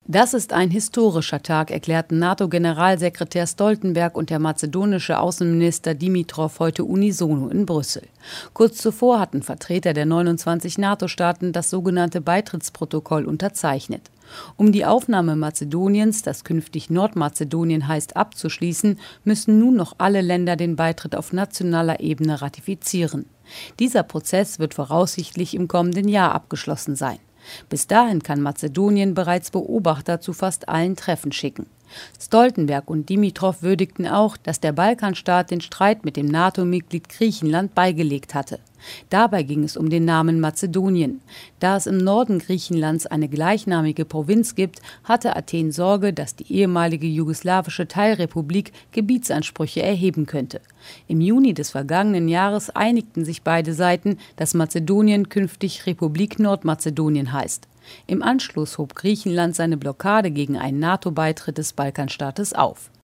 Das ist ein historischer Tag, erklärten NATO-Generalsekretär Stoltenberg und der mazedonische Außenminister Dimitrov heute unisono in Brüssel. Kurz zuvor hatten Vertreter der 29 NATO-Staaten das sogenannte Beitrittsprotokoll unterzeichnet. Um die Aufnahme Mazedoniens, das künftig Nordmazedonien heißt, abzuschließen, müssen nun noch alle Länder den Beitritt auf nationaler Ebene ratifizieren. Dieser Prozess wird voraussichtlich im kommenden Jahr abgeschlossen sein. Bis dahin kann Mazedonien bereits Beobachter zu fast allen Treffen schicken. Stoltenberg und Dimitrov würdigten auch, dass der Balkanstaat den Streit mit dem NATO-Mitglied Griechenland beigelegt hatte. Dabei ging es um den Namen Mazedonien. Da es im Norden Griechenlands eine gleichnamige Provinz gibt, hatte Athen Sorge, dass die ehemalige jugoslawische Teilrepublik Gebietsansprüche erheben könnte. Im Juni des vergangenen Jahres einigten sich beide Seiten, dass Mazedonien künftig Republik Nordmazedonien heißt. Im Anschluss hob Griechenland seine Blockade gegen einen NATO-Beitritt des Balkanstaates auf.